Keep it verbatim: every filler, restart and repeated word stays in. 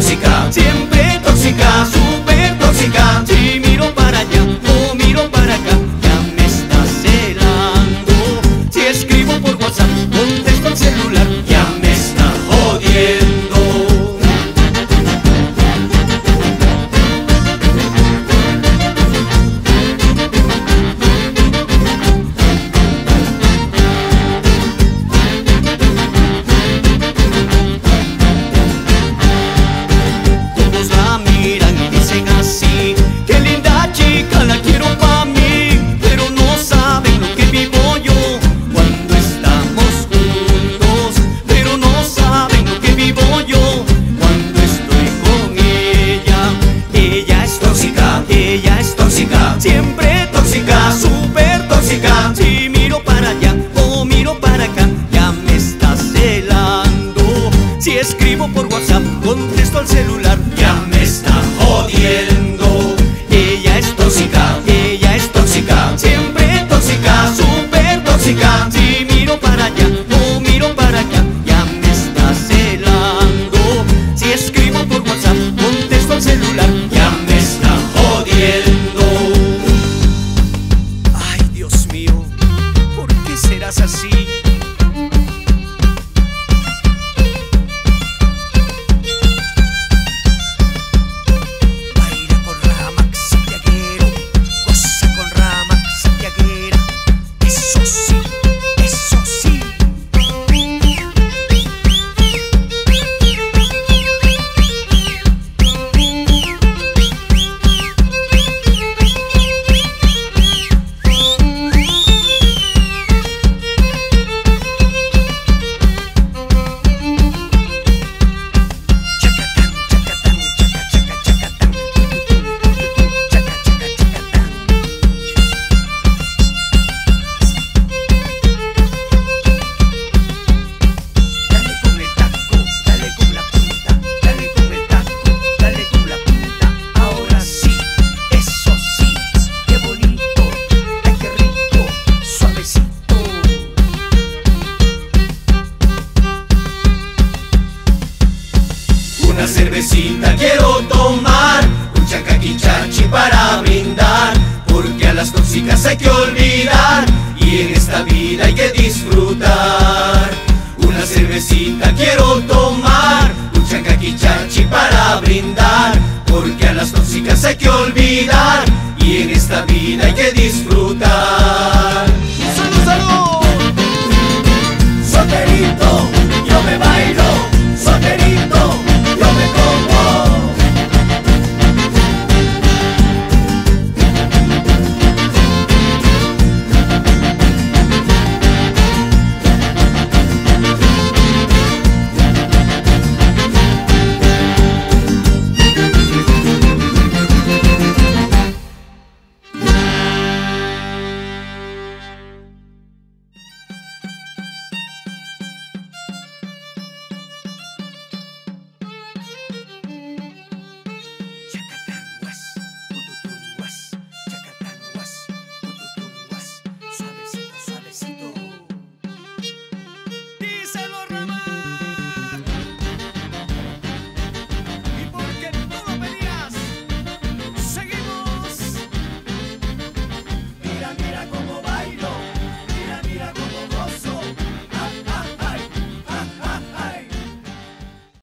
tóxica, siempre tóxica, súper tóxica. Si miro para allá o miro para acá, ya me está celando. Si escribo por WhatsApp, contesto al celular, ya me está jodiendo. Siempre tóxica, súper tóxica. Si miro para allá o miro para acá, ya me está celando. Si escribo por WhatsApp, contesto al celular, ya me está jodiendo. Ella es tóxica, ella es tóxica, siempre tóxica, súper tóxica. Si miro para allá o miro para acá, ya me está celando. Si escribo por WhatsApp, contesto al celular, ya me está jodiendo. Así. Baila con Ramax Santiaguero, goza con Ramax Santiaguera. Eso sí, eso sí. Una cervecita quiero tomar, un chacaquichachi para brindar, porque a las tóxicas hay que olvidar y en esta vida hay que disfrutar. Una cervecita quiero tomar, un chacaquichachi para brindar, porque a las tóxicas hay que olvidar y en esta vida hay que disfrutar.